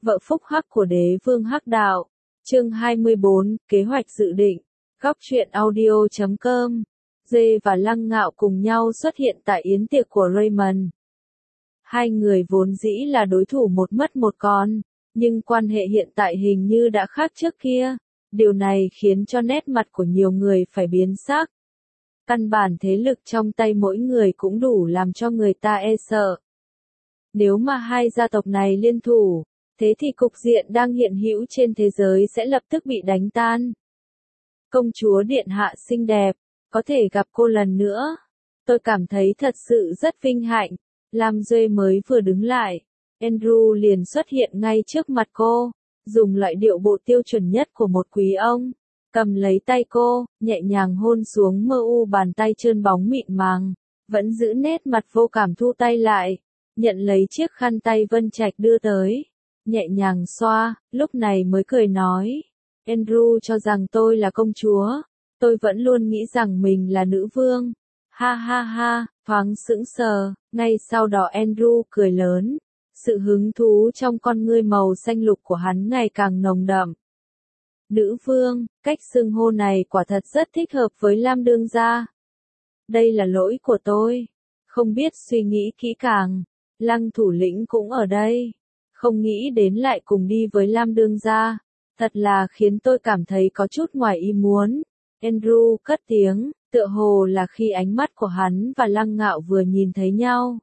vợ phúc hắc của đế vương hắc đạo. Chương 24, kế hoạch dự định. Góc truyện audio.com. Dê và Lăng Ngạo cùng nhau xuất hiện tại yến tiệc của Raymond. Hai người vốn dĩ là đối thủ một mất một còn, nhưng quan hệ hiện tại hình như đã khác trước kia. Điều này khiến cho nét mặt của nhiều người phải biến sắc. Căn bản thế lực trong tay mỗi người cũng đủ làm cho người ta e sợ. Nếu mà hai gia tộc này liên thủ, thế thì cục diện đang hiện hữu trên thế giới sẽ lập tức bị đánh tan. Công chúa điện hạ xinh đẹp, có thể gặp cô lần nữa. Tôi cảm thấy thật sự rất vinh hạnh. Lam Duệ mới vừa đứng lại, Andrew liền xuất hiện ngay trước mặt cô, dùng loại điệu bộ tiêu chuẩn nhất của một quý ông, cầm lấy tay cô, nhẹ nhàng hôn xuống mơ u bàn tay trơn bóng mịn màng, vẫn giữ nét mặt vô cảm thu tay lại, nhận lấy chiếc khăn tay Vân Trạch đưa tới, nhẹ nhàng xoa, lúc này mới cười nói, Andrew cho rằng tôi là công chúa, tôi vẫn luôn nghĩ rằng mình là nữ vương. Ha ha ha, thoáng sững sờ, ngay sau đó Andrew cười lớn, sự hứng thú trong con ngươi màu xanh lục của hắn ngày càng nồng đậm. Nữ vương, cách xưng hô này quả thật rất thích hợp với Lam đương gia. Đây là lỗi của tôi, không biết suy nghĩ kỹ càng, Lăng thủ lĩnh cũng ở đây, không nghĩ đến lại cùng đi với Lam đương gia, thật là khiến tôi cảm thấy có chút ngoài ý muốn. Andrew cất tiếng, tựa hồ là khi ánh mắt của hắn và Lăng Ngạo vừa nhìn thấy nhau.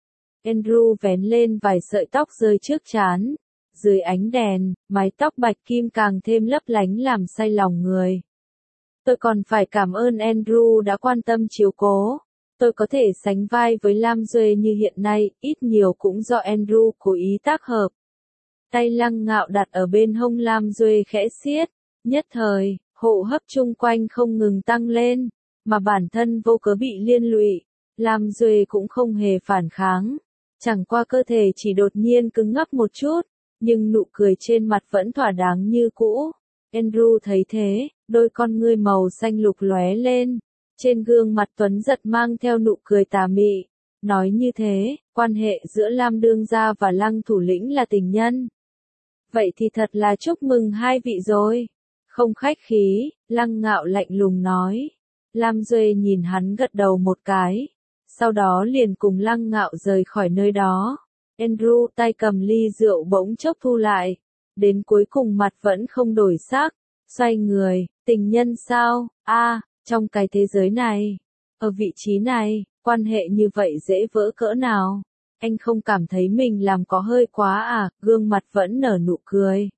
Andrew vén lên vài sợi tóc rơi trước trán, dưới ánh đèn, mái tóc bạch kim càng thêm lấp lánh làm say lòng người. Tôi còn phải cảm ơn Andrew đã quan tâm chiếu cố. Tôi có thể sánh vai với Lam Duệ như hiện nay, ít nhiều cũng do Andrew cố ý tác hợp. Tay Lăng Ngạo đặt ở bên hông Lam Duệ khẽ siết, nhất thời, hô hấp chung quanh không ngừng tăng lên, mà bản thân vô cớ bị liên lụy. Lam Duệ cũng không hề phản kháng, chẳng qua cơ thể chỉ đột nhiên cứng ngắc một chút, nhưng nụ cười trên mặt vẫn thỏa đáng như cũ. Andrew thấy thế, đôi con ngươi màu xanh lục lóe lên, trên gương mặt tuấn giật mang theo nụ cười tà mị, nói như thế, quan hệ giữa Lam đương gia và Lăng thủ lĩnh là tình nhân. Vậy thì thật là chúc mừng hai vị rồi. Không khách khí, Lăng Ngạo lạnh lùng nói. Lam Duệ nhìn hắn gật đầu một cái, sau đó liền cùng Lăng Ngạo rời khỏi nơi đó. Andrew tay cầm ly rượu bỗng chốc thu lại, đến cuối cùng mặt vẫn không đổi sắc, xoay người, tình nhân sao, trong cái thế giới này, ở vị trí này, quan hệ như vậy dễ vỡ cỡ nào, anh không cảm thấy mình làm có hơi quá à, gương mặt vẫn nở nụ cười.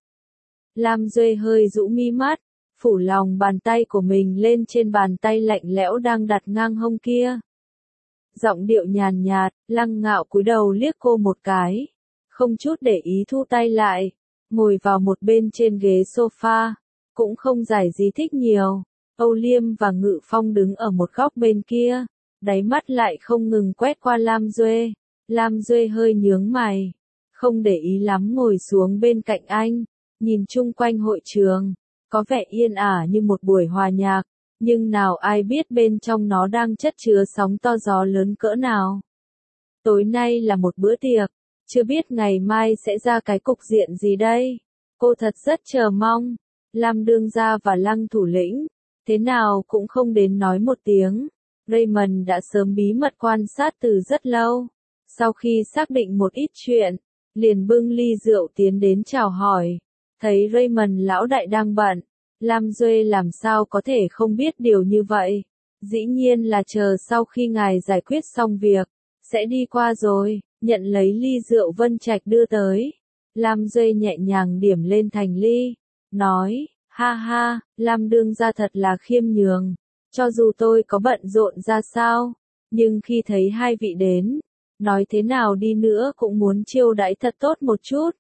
Lam Duệ hơi rũ mi mắt, phủ lòng bàn tay của mình lên trên bàn tay lạnh lẽo đang đặt ngang hông kia. Giọng điệu nhàn nhạt, Lăng Ngạo cúi đầu liếc cô một cái, không chút để ý thu tay lại, ngồi vào một bên trên ghế sofa, cũng không giải gì thích nhiều. Âu Liêm và Ngự Phong đứng ở một góc bên kia, đáy mắt lại không ngừng quét qua Lam Duệ. Lam Duệ hơi nhướng mày, không để ý lắm ngồi xuống bên cạnh anh, nhìn chung quanh hội trường, có vẻ yên ả như một buổi hòa nhạc. Nhưng nào ai biết bên trong nó đang chất chứa sóng to gió lớn cỡ nào. Tối nay là một bữa tiệc, chưa biết ngày mai sẽ ra cái cục diện gì đây. Cô thật rất chờ mong. Lam đương gia và Lăng thủ lĩnh, thế nào cũng không đến nói một tiếng. Raymond đã sớm bí mật quan sát từ rất lâu. Sau khi xác định một ít chuyện, liền bưng ly rượu tiến đến chào hỏi. Thấy Raymond lão đại đang bận. Lam Duệ làm sao có thể không biết điều như vậy, dĩ nhiên là chờ sau khi ngài giải quyết xong việc, sẽ đi qua rồi, nhận lấy ly rượu Vân Trạch đưa tới. Lam Duệ nhẹ nhàng điểm lên thành ly, nói, ha ha, Lam đương gia thật là khiêm nhường, cho dù tôi có bận rộn ra sao, nhưng khi thấy hai vị đến, nói thế nào đi nữa cũng muốn chiêu đãi thật tốt một chút.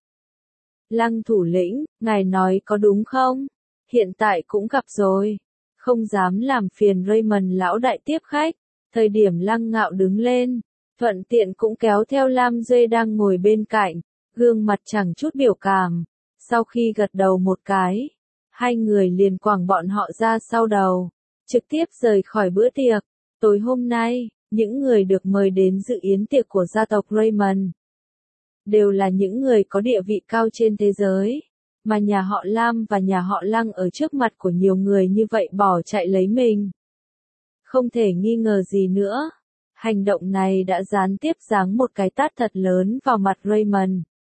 Lăng thủ lĩnh, ngài nói có đúng không? Hiện tại cũng gặp rồi, không dám làm phiền Raymond lão đại tiếp khách, thời điểm Lăng Ngạo đứng lên, thuận tiện cũng kéo theo Lam Duệ đang ngồi bên cạnh, gương mặt chẳng chút biểu cảm, sau khi gật đầu một cái, hai người liền quẳng bọn họ ra sau đầu, trực tiếp rời khỏi bữa tiệc. Tối hôm nay, những người được mời đến dự yến tiệc của gia tộc Raymond đều là những người có địa vị cao trên thế giới, mà nhà họ Lam và nhà họ Lăng ở trước mặt của nhiều người như vậy bỏ chạy lấy mình. Không thể nghi ngờ gì nữa, hành động này đã gián tiếp giáng một cái tát thật lớn vào mặt Raymond.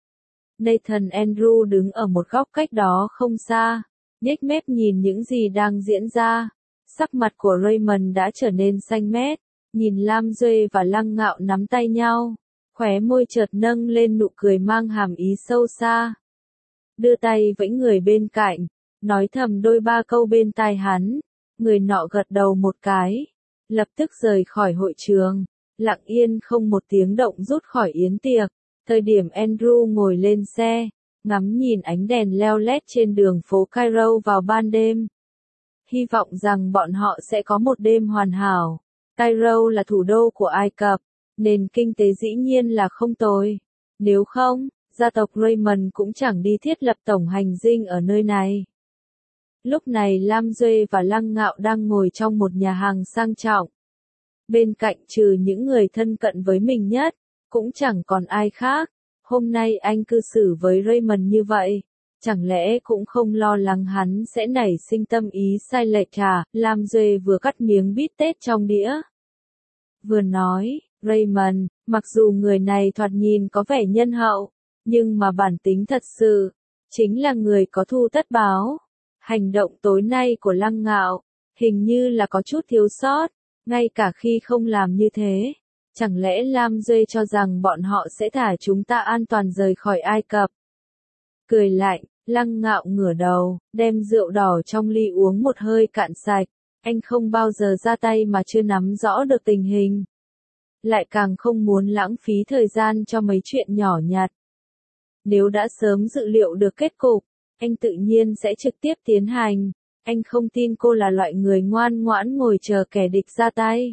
Nathan Andrew đứng ở một góc cách đó không xa, nhếch mép nhìn những gì đang diễn ra. Sắc mặt của Raymond đã trở nên xanh mét, nhìn Lam Duệ và Lăng Ngạo nắm tay nhau, khóe môi chợt nâng lên nụ cười mang hàm ý sâu xa. Đưa tay vẫy người bên cạnh, nói thầm đôi ba câu bên tai hắn, người nọ gật đầu một cái, lập tức rời khỏi hội trường, lặng yên không một tiếng động rút khỏi yến tiệc. Thời điểm Andrew ngồi lên xe, ngắm nhìn ánh đèn leo lét trên đường phố Cairo vào ban đêm. Hy vọng rằng bọn họ sẽ có một đêm hoàn hảo. Cairo là thủ đô của Ai Cập, nền kinh tế dĩ nhiên là không tồi. Nếu không, gia tộc Raymond cũng chẳng đi thiết lập tổng hành dinh ở nơi này. Lúc này Lam Duệ và Lăng Ngạo đang ngồi trong một nhà hàng sang trọng. Bên cạnh trừ những người thân cận với mình nhất, cũng chẳng còn ai khác. Hôm nay anh cư xử với Raymond như vậy, chẳng lẽ cũng không lo lắng hắn sẽ nảy sinh tâm ý sai lệch à? Lam Duệ vừa cắt miếng bít tết trong đĩa, vừa nói, Raymond, mặc dù người này thoạt nhìn có vẻ nhân hậu, nhưng mà bản tính thật sự, chính là người có thù tất báo. Hành động tối nay của Lăng Ngạo, hình như là có chút thiếu sót, ngay cả khi không làm như thế. Chẳng lẽ Lam Duệ cho rằng bọn họ sẽ thả chúng ta an toàn rời khỏi Ai Cập? Cười lạnh, Lăng Ngạo ngửa đầu, đem rượu đỏ trong ly uống một hơi cạn sạch. Anh không bao giờ ra tay mà chưa nắm rõ được tình hình. Lại càng không muốn lãng phí thời gian cho mấy chuyện nhỏ nhặt. Nếu đã sớm dự liệu được kết cục, anh tự nhiên sẽ trực tiếp tiến hành. Anh không tin cô là loại người ngoan ngoãn ngồi chờ kẻ địch ra tay.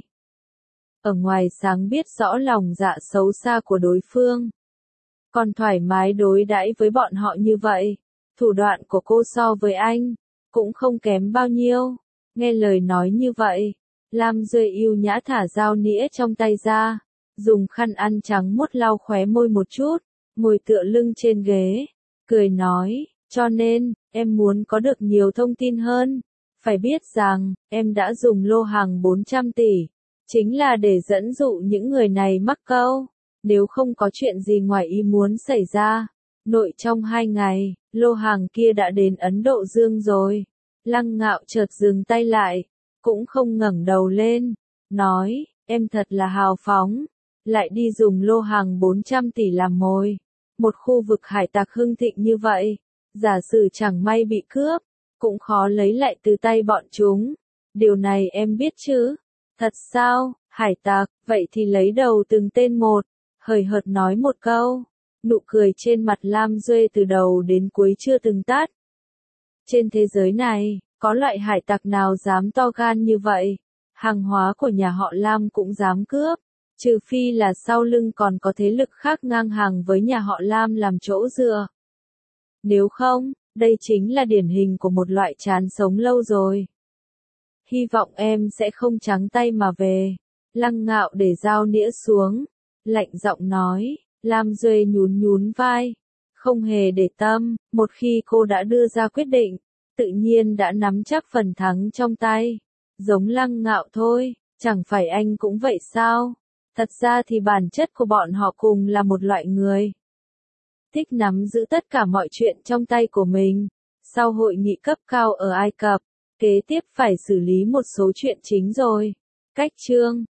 Ở ngoài sáng biết rõ lòng dạ xấu xa của đối phương, còn thoải mái đối đãi với bọn họ như vậy. Thủ đoạn của cô so với anh, cũng không kém bao nhiêu. Nghe lời nói như vậy, Lam Duệ yêu nhã thả dao nĩa trong tay ra, dùng khăn ăn trắng muốt lau khóe môi một chút, ngồi tựa lưng trên ghế, cười nói, cho nên, em muốn có được nhiều thông tin hơn. Phải biết rằng, em đã dùng lô hàng 400 tỷ, chính là để dẫn dụ những người này mắc câu. Nếu không có chuyện gì ngoài ý muốn xảy ra, nội trong 2 ngày, lô hàng kia đã đến Ấn Độ Dương rồi. Lăng Ngạo chợt dừng tay lại, cũng không ngẩng đầu lên, nói, em thật là hào phóng, lại đi dùng lô hàng 400 tỷ làm mồi. Một khu vực hải tặc hưng thịnh như vậy, giả sử chẳng may bị cướp, cũng khó lấy lại từ tay bọn chúng. Điều này em biết chứ? Thật sao, hải tặc, vậy thì lấy đầu từng tên một, hời hợt nói một câu. Nụ cười trên mặt Lam Duệ từ đầu đến cuối chưa từng tắt. Trên thế giới này, có loại hải tặc nào dám to gan như vậy? Hàng hóa của nhà họ Lam cũng dám cướp, trừ phi là sau lưng còn có thế lực khác ngang hàng với nhà họ Lam làm chỗ dựa. Nếu không, đây chính là điển hình của một loại chán sống lâu rồi. Hy vọng em sẽ không trắng tay mà về. Lăng Ngạo để dao nĩa xuống, lạnh giọng nói. Lam Duệ nhún nhún vai, không hề để tâm. Một khi cô đã đưa ra quyết định, tự nhiên đã nắm chắc phần thắng trong tay. Giống Lăng Ngạo thôi, chẳng phải anh cũng vậy sao? Thật ra thì bản chất của bọn họ cùng là một loại người thích nắm giữ tất cả mọi chuyện trong tay của mình. Sau hội nghị cấp cao ở Ai Cập, kế tiếp phải xử lý một số chuyện chính rồi. Cách chương